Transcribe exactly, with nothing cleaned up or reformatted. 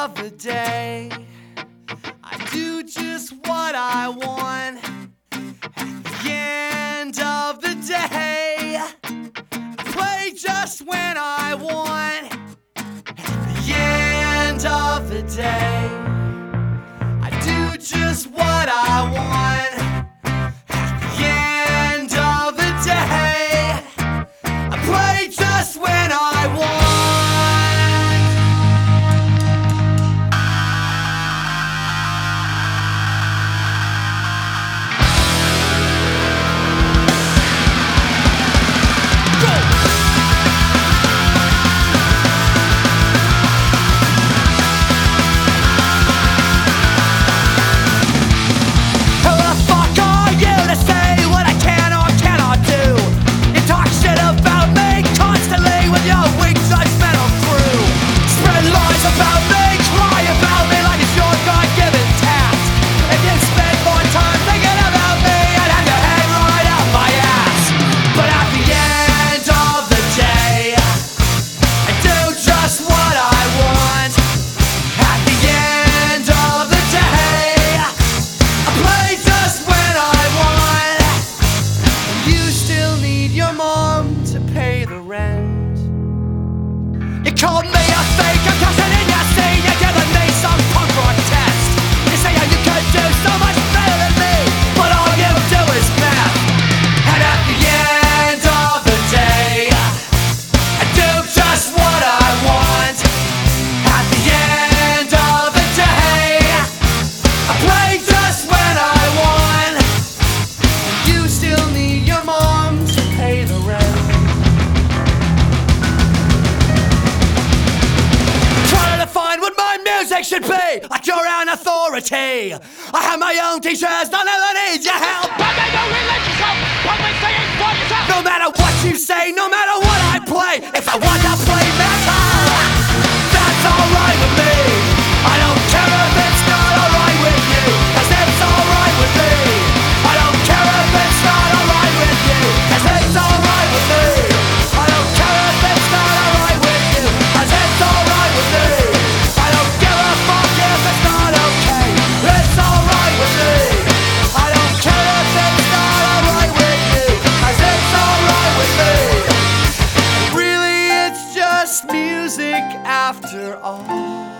of the day, I do just what I want. At the end of the day, I play just when I want. At the end of the day, I do just what I want. At the end of the day, I play just when I want. You called me a fake, I'm cussing in your seat. You're giving me some punk rock test. You say how you could do so much better than me, but all you do is math. And at the end of the day, I do just what I want. At the end of the day, I play just when I want. You still need your mom to pay the rent. Music should be like your own authority. I have my own teachers, none of them need your help. But they don't relate yourself, only saying for yourself. No matter what you say, no matter what I play, if I want to play metal, that's alright with me. I don't care if it's not alright with you, cause it's alright with me. I don't care if it's not alright with you, cause it's alright with me. I don't care if it's not alright with you, cause it's alright with me. Music after all.